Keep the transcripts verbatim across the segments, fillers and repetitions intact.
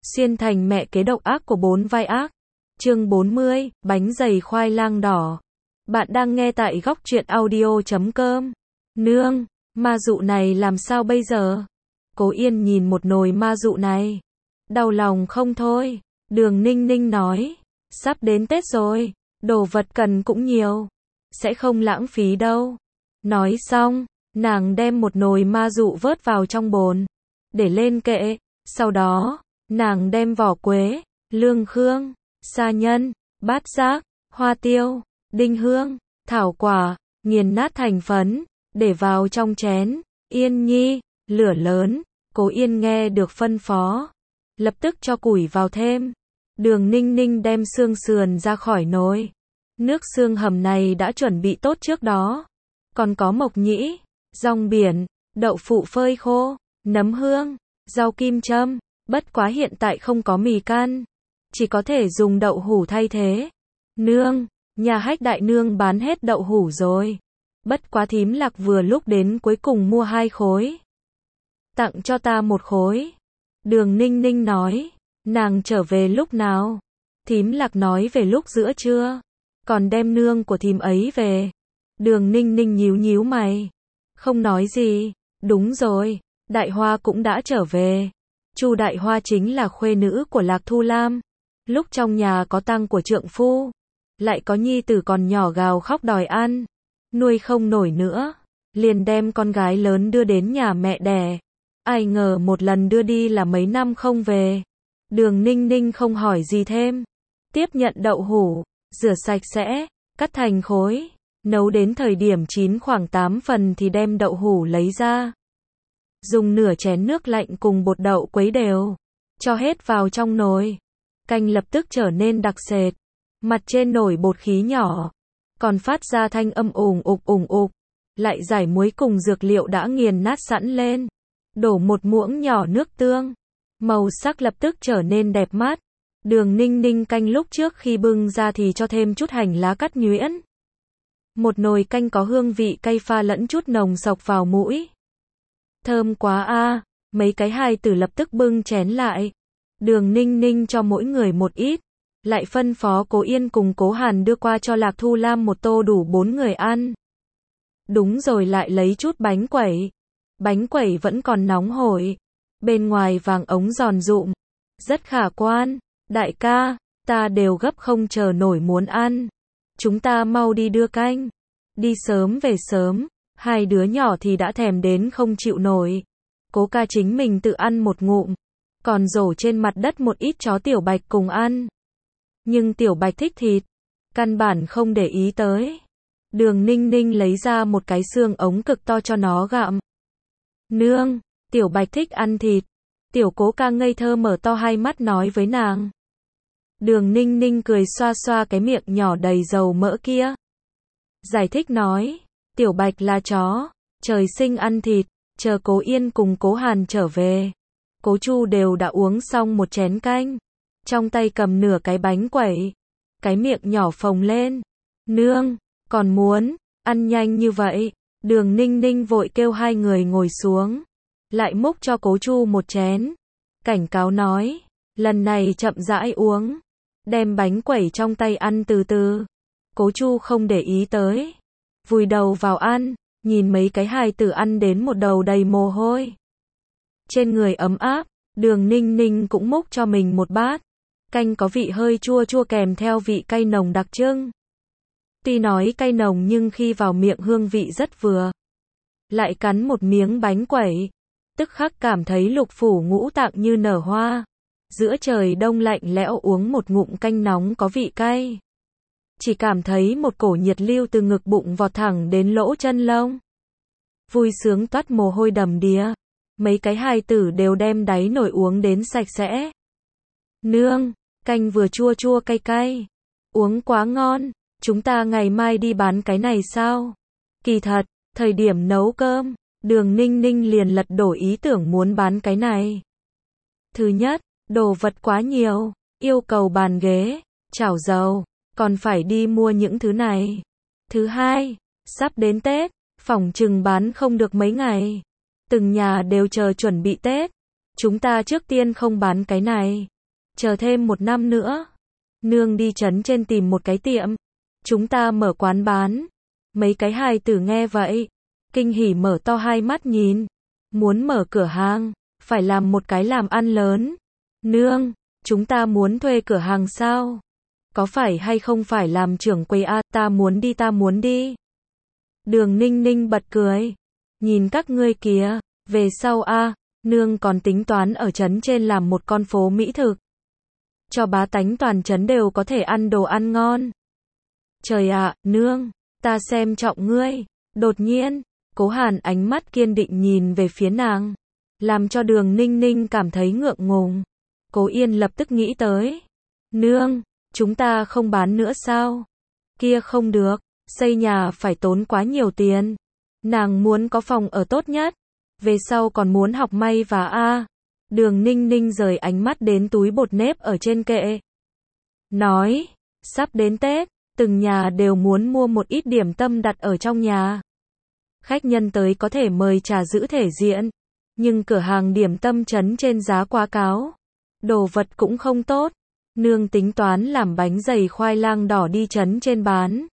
Xuyên thành mẹ kế độc ác của bốn vai ác. Chương bốn mươi, bánh dày khoai lang đỏ. Bạn đang nghe tại góc truyện audio chấm com. Nương, ma dụ này làm sao bây giờ? Cố Yên nhìn một nồi ma dụ này, đau lòng không thôi. Đường Ninh Ninh nói, sắp đến Tết rồi, đồ vật cần cũng nhiều, sẽ không lãng phí đâu. Nói xong, nàng đem một nồi ma dụ vớt vào trong bồn, để lên kệ. Sau đó, nàng đem vỏ quế, lương khương, sa nhân, bát giác, hoa tiêu, đinh hương, thảo quả, nghiền nát thành phấn, để vào trong chén. Yên nhi, lửa lớn. Cố Yên nghe được phân phó, lập tức cho củi vào thêm. Đường Ninh Ninh đem xương sườn ra khỏi nồi. Nước xương hầm này đã chuẩn bị tốt trước đó. Còn có mộc nhĩ, rong biển, đậu phụ phơi khô, nấm hương, rau kim châm. Bất quá hiện tại không có mì can, chỉ có thể dùng đậu hủ thay thế. Nương, nhà Hách đại nương bán hết đậu hủ rồi. Bất quá thím Lạc vừa lúc đến cuối cùng mua hai khối, tặng cho ta một khối. Đường Ninh Ninh nói, nàng trở về lúc nào? Thím Lạc nói về lúc giữa trưa, còn đem nương của thím ấy về. Đường Ninh Ninh nhíu nhíu mày, không nói gì. Đúng rồi, Đại Hoa cũng đã trở về. Chu Đại Hoa chính là khuê nữ của Lạc Thu Lam. Lúc trong nhà có tang của trượng phu, lại có nhi tử còn nhỏ gào khóc đòi ăn, nuôi không nổi nữa, liền đem con gái lớn đưa đến nhà mẹ đẻ. Ai ngờ một lần đưa đi là mấy năm không về. Đường Ninh Ninh không hỏi gì thêm, tiếp nhận đậu hủ, rửa sạch sẽ, cắt thành khối, nấu đến thời điểm chín khoảng tám phần thì đem đậu hủ lấy ra. Dùng nửa chén nước lạnh cùng bột đậu quấy đều, cho hết vào trong nồi. Canh lập tức trở nên đặc sệt, mặt trên nổi bột khí nhỏ, còn phát ra thanh âm ủng ục ủng ục. Lại giải muối cùng dược liệu đã nghiền nát sẵn lên, đổ một muỗng nhỏ nước tương, màu sắc lập tức trở nên đẹp mắt. Đường Ninh Ninh canh lúc trước khi bưng ra thì cho thêm chút hành lá cắt nhuyễn. Một nồi canh có hương vị cay pha lẫn chút nồng sộc vào mũi. Thơm quá a, à. Mấy cái hài tử lập tức bưng chén lại. Đường Ninh Ninh cho mỗi người một ít, lại phân phó Cố Yên cùng Cố Hàn đưa qua cho Lạc Thu Lam một tô đủ bốn người ăn. Đúng rồi, lại lấy chút bánh quẩy. Bánh quẩy vẫn còn nóng hổi, bên ngoài vàng ống giòn rụm, rất khả quan. Đại ca, ta đều gấp không chờ nổi muốn ăn. Chúng ta mau đi đưa canh, đi sớm về sớm. Hai đứa nhỏ thì đã thèm đến không chịu nổi. Cố ca chính mình tự ăn một ngụm, còn rổ trên mặt đất một ít chó Tiểu Bạch cùng ăn. Nhưng Tiểu Bạch thích thịt, căn bản không để ý tới. Đường Ninh Ninh lấy ra một cái xương ống cực to cho nó gặm. Nương, Tiểu Bạch thích ăn thịt. Tiểu Cố ca ngây thơ mở to hai mắt nói với nàng. Đường Ninh Ninh cười xoa xoa cái miệng nhỏ đầy dầu mỡ kia, giải thích nói, Tiểu Bạch là chó, trời sinh ăn thịt. Chờ Cố Yên cùng Cố Hàn trở về, Cố Chu đều đã uống xong một chén canh, trong tay cầm nửa cái bánh quẩy, cái miệng nhỏ phồng lên. Nương, còn muốn ăn nhanh như vậy? Đường Ninh Ninh vội kêu hai người ngồi xuống, lại múc cho Cố Chu một chén, cảnh cáo nói, lần này chậm rãi uống, đem bánh quẩy trong tay ăn từ từ. Cố Chu không để ý tới, vùi đầu vào ăn, nhìn mấy cái hài tử ăn đến một đầu đầy mồ hôi, trên người ấm áp. Đường Ninh Ninh cũng múc cho mình một bát, canh có vị hơi chua chua kèm theo vị cay nồng đặc trưng. Tuy nói cay nồng nhưng khi vào miệng hương vị rất vừa. Lại cắn một miếng bánh quẩy, tức khắc cảm thấy lục phủ ngũ tạng như nở hoa. Giữa trời đông lạnh lẽo uống một ngụm canh nóng có vị cay, chỉ cảm thấy một cổ nhiệt lưu từ ngực bụng vọt thẳng đến lỗ chân lông. Vui sướng toát mồ hôi đầm đìa. Mấy cái hài tử đều đem đáy nồi uống đến sạch sẽ. Nương, canh vừa chua chua cay cay, uống quá ngon. Chúng ta ngày mai đi bán cái này sao? Kỳ thật, thời điểm nấu cơm, Đường Ninh Ninh liền lật đổ ý tưởng muốn bán cái này. Thứ nhất, đồ vật quá nhiều, yêu cầu bàn ghế, chảo dầu, còn phải đi mua những thứ này. Thứ hai, sắp đến Tết, phỏng chừng bán không được mấy ngày. Từng nhà đều chờ chuẩn bị Tết. Chúng ta trước tiên không bán cái này, chờ thêm một năm nữa. Nương đi trấn trên tìm một cái tiệm. Chúng ta mở quán bán. Mấy cái hài tử nghe vậy. Kinh hỉ mở to hai mắt nhìn. Muốn mở cửa hàng. Phải làm một cái làm ăn lớn. Nương, chúng ta muốn thuê cửa hàng sao? Có phải hay không phải làm trưởng quầy a? Ta muốn đi ta muốn đi. Đường Ninh Ninh bật cười. Nhìn các ngươi kìa. Về sau a, nương còn tính toán ở trấn trên làm một con phố mỹ thực. Cho bá tánh toàn trấn đều có thể ăn đồ ăn ngon. Trời ạ, nương, ta xem trọng ngươi. Đột nhiên, Cố Hàn ánh mắt kiên định nhìn về phía nàng. Làm cho đường Ninh Ninh cảm thấy ngượng ngùng. Cố Yên lập tức nghĩ tới. Nương, chúng ta không bán nữa sao? Kia không được, xây nhà phải tốn quá nhiều tiền. Nàng muốn có phòng ở tốt nhất. Về sau còn muốn học may và a. Đường Ninh Ninh rời ánh mắt đến túi bột nếp ở trên kệ. Nói, sắp đến Tết, từng nhà đều muốn mua một ít điểm tâm đặt ở trong nhà. Khách nhân tới có thể mời trà giữ thể diện. Nhưng cửa hàng điểm tâm trấn trên giá quá cao. Đồ vật cũng không tốt. Nương tính toán làm bánh dày khoai lang đỏ đi trấn trên bán.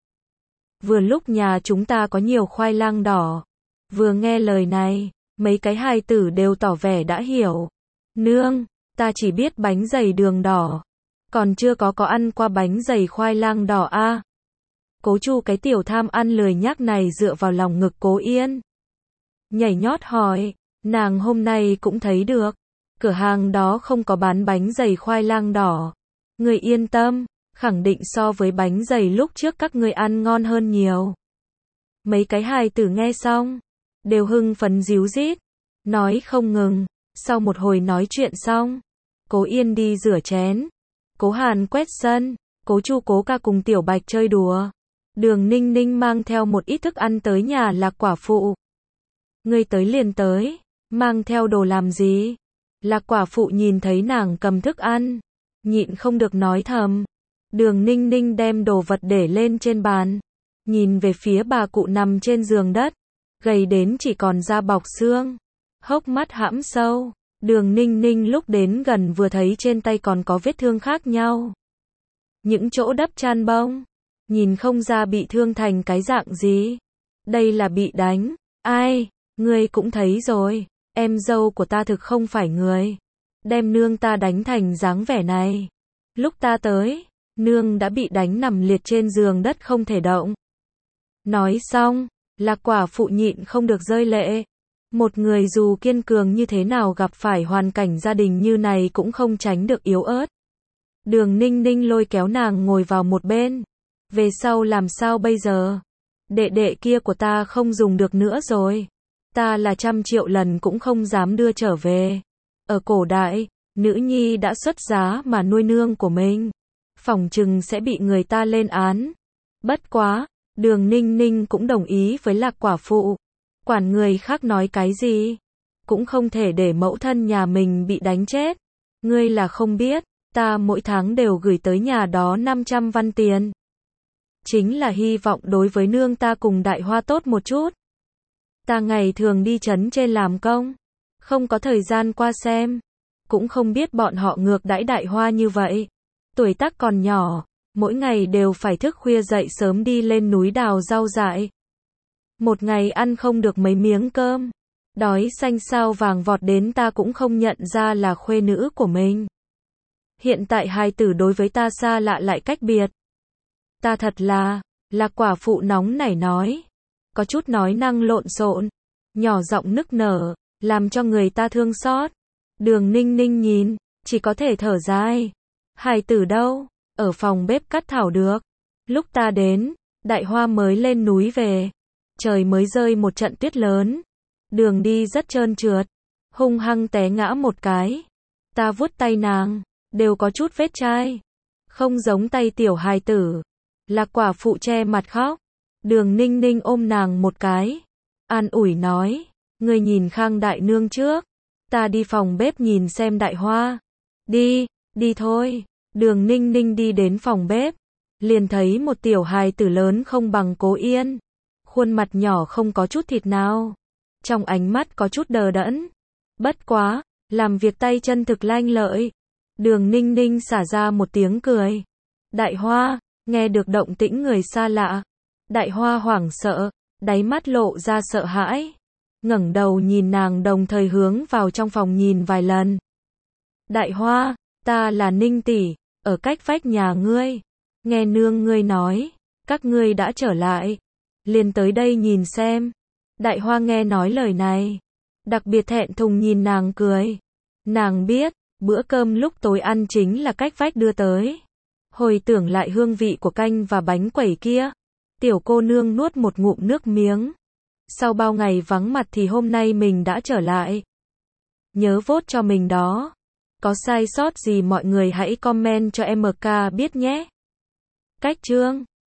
Vừa lúc nhà chúng ta có nhiều khoai lang đỏ. Vừa nghe lời này, mấy cái hài tử đều tỏ vẻ đã hiểu. Nương, ta chỉ biết bánh dày đường đỏ. Còn chưa có có ăn qua bánh dày khoai lang đỏ a. À. Cố Chu cái tiểu tham ăn lười nhác này dựa vào lòng ngực Cố Yên. Nhảy nhót hỏi, nàng hôm nay cũng thấy được. Cửa hàng đó không có bán bánh dày khoai lang đỏ. Người yên tâm, khẳng định so với bánh dày lúc trước các người ăn ngon hơn nhiều. Mấy cái hài tử nghe xong, đều hưng phấn díu dít, nói không ngừng. Sau một hồi nói chuyện xong, Cố Yên đi rửa chén, Cố Hàn quét sân, Cố Chu Cố Ca cùng Tiểu Bạch chơi đùa. Đường Ninh Ninh mang theo một ít thức ăn tới nhà Lạc Quả Phụ. Ngươi tới liền tới, mang theo đồ làm gì? Lạc Quả Phụ nhìn thấy nàng cầm thức ăn, nhịn không được nói thầm. Đường Ninh Ninh đem đồ vật để lên trên bàn, nhìn về phía bà cụ nằm trên giường đất, gầy đến chỉ còn da bọc xương, hốc mắt hãm sâu. Đường Ninh Ninh lúc đến gần vừa thấy trên tay còn có vết thương khác nhau. Những chỗ đắp chăn bông, nhìn không ra bị thương thành cái dạng gì. Đây là bị đánh. Ai, ngươi cũng thấy rồi, em dâu của ta thực không phải người. Đem nương ta đánh thành dáng vẻ này. Lúc ta tới, nương đã bị đánh nằm liệt trên giường đất không thể động. Nói xong, Lạc Quả Phụ nhịn không được rơi lệ. Một người dù kiên cường như thế nào gặp phải hoàn cảnh gia đình như này cũng không tránh được yếu ớt. Đường Ninh Ninh lôi kéo nàng ngồi vào một bên. Về sau làm sao bây giờ? Đệ đệ kia của ta không dùng được nữa rồi. Ta là trăm triệu lần cũng không dám đưa trở về. Ở cổ đại, nữ nhi đã xuất giá mà nuôi nương của mình, phỏng chừng sẽ bị người ta lên án. Bất quá, Đường Ninh Ninh cũng đồng ý với Lạc Quả Phụ. Quản người khác nói cái gì, cũng không thể để mẫu thân nhà mình bị đánh chết. Ngươi là không biết, ta mỗi tháng đều gửi tới nhà đó năm trăm văn tiền. Chính là hy vọng đối với nương ta cùng Đại Hoa tốt một chút. Ta ngày thường đi trấn trên làm công, không có thời gian qua xem, cũng không biết bọn họ ngược đãi Đại Hoa như vậy. Tuổi tác còn nhỏ, mỗi ngày đều phải thức khuya dậy sớm đi lên núi đào rau dại. Một ngày ăn không được mấy miếng cơm, đói xanh sao vàng vọt đến ta cũng không nhận ra là khuê nữ của mình. Hiện tại hài tử đối với ta xa lạ lại cách biệt. Ta thật là, Lạc Quả Phụ nóng nảy nói, có chút nói năng lộn xộn, nhỏ giọng nức nở, làm cho người ta thương xót. Đường Ninh Ninh nhìn, chỉ có thể thở dài. Hài tử đâu? Ở phòng bếp cắt thảo được. Lúc ta đến, Đại Hoa mới lên núi về. Trời mới rơi một trận tuyết lớn. Đường đi rất trơn trượt, hung hăng té ngã một cái. Ta vuốt tay nàng, đều có chút vết chai. Không giống tay tiểu hài tử. Lạc Quả Phụ che mặt khóc. Đường Ninh Ninh ôm nàng một cái, an ủi nói, ngươi nhìn Khang đại nương trước, ta đi phòng bếp nhìn xem Đại Hoa. Đi, đi thôi. Đường Ninh Ninh đi đến phòng bếp, liền thấy một tiểu hài tử lớn không bằng Cố Yên, khuôn mặt nhỏ không có chút thịt nào, trong ánh mắt có chút đờ đẫn. Bất quá, làm việc tay chân thực lanh lợi. Đường Ninh Ninh xả ra một tiếng cười. Đại Hoa, nghe được động tĩnh người xa lạ. Đại Hoa hoảng sợ, đáy mắt lộ ra sợ hãi. Ngẩng đầu nhìn nàng đồng thời hướng vào trong phòng nhìn vài lần. Đại Hoa, ta là Ninh tỷ, ở cách vách nhà ngươi. Nghe nương ngươi nói, các ngươi đã trở lại. Liền tới đây nhìn xem. Đại Hoa nghe nói lời này, đặc biệt thẹn thùng nhìn nàng cười. Nàng biết, bữa cơm lúc tối ăn chính là cách vách đưa tới. Hồi tưởng lại hương vị của canh và bánh quẩy kia, tiểu cô nương nuốt một ngụm nước miếng. Sau bao ngày vắng mặt thì hôm nay mình đã trở lại. Nhớ vote cho mình đó. Có sai sót gì mọi người hãy comment cho em ca biết nhé. Cách chương